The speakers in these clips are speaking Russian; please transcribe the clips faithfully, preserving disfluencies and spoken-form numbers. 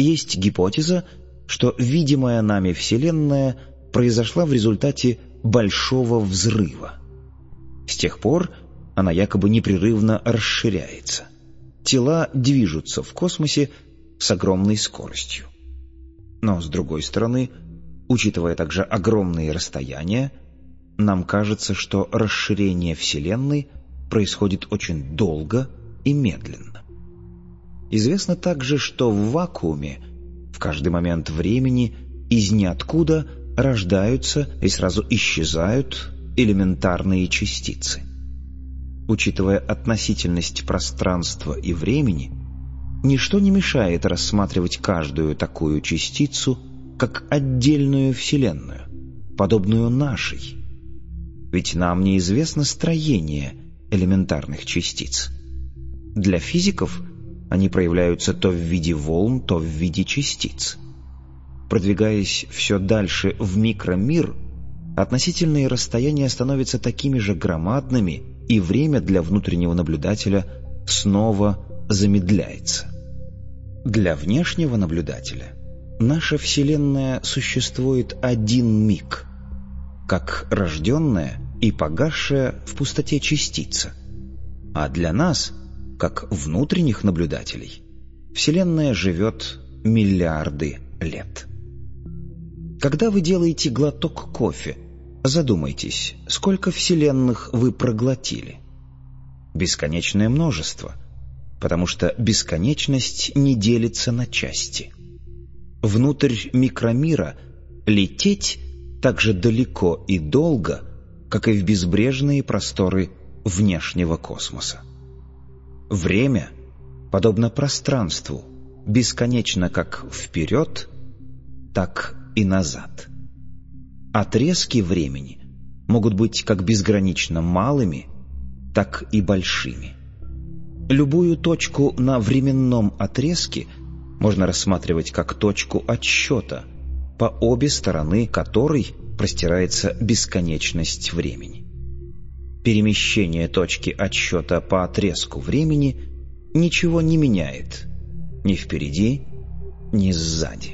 Есть гипотеза, что видимая нами Вселенная произошла в результате большого взрыва. С тех пор она якобы непрерывно расширяется. Тела движутся в космосе с огромной скоростью. Но, с другой стороны, учитывая также огромные расстояния, нам кажется, что расширение Вселенной происходит очень долго и медленно. Известно также, что в вакууме в каждый момент времени из ниоткуда рождаются и сразу исчезают элементарные частицы. Учитывая относительность пространства и времени, ничто не мешает рассматривать каждую такую частицу как отдельную Вселенную, подобную нашей. Ведь нам неизвестно строение элементарных частиц. Для физиков они проявляются то в виде волн, то в виде частиц. Продвигаясь все дальше в микромир, относительные расстояния становятся такими же громадными, и время для внутреннего наблюдателя снова замедляется. Для внешнего наблюдателя наша Вселенная существует один миг, как рожденная и погасшая в пустоте частица. А для нас, как внутренних наблюдателей, Вселенная живет миллиарды лет. Когда вы делаете глоток кофе, задумайтесь, сколько вселенных вы проглотили. Бесконечное множество, потому что бесконечность не делится на части. Внутрь микромира лететь так же далеко и долго, как и в безбрежные просторы внешнего космоса. Время, подобно пространству, бесконечно как вперед, так и назад. Отрезки времени могут быть как безгранично малыми, так и большими. Любую точку на временном отрезке можно рассматривать как точку отсчета, по обе стороны которой простирается бесконечность времени. Перемещение точки отсчета по отрезку времени ничего не меняет ни впереди, ни сзади.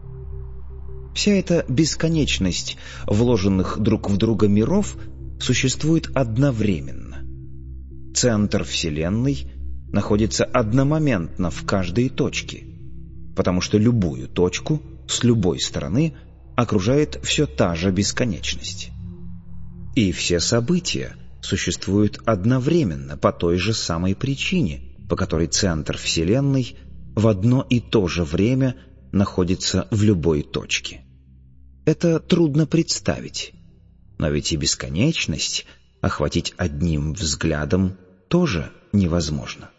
Вся эта бесконечность вложенных друг в друга миров существует одновременно. Центр Вселенной находится одномоментно в каждой точке, потому что любую точку с любой стороны окружает все та же бесконечность. И все события существуют одновременно по той же самой причине, по которой центр Вселенной в одно и то же время находится в любой точке. Это трудно представить, но ведь и бесконечность охватить одним взглядом тоже невозможно.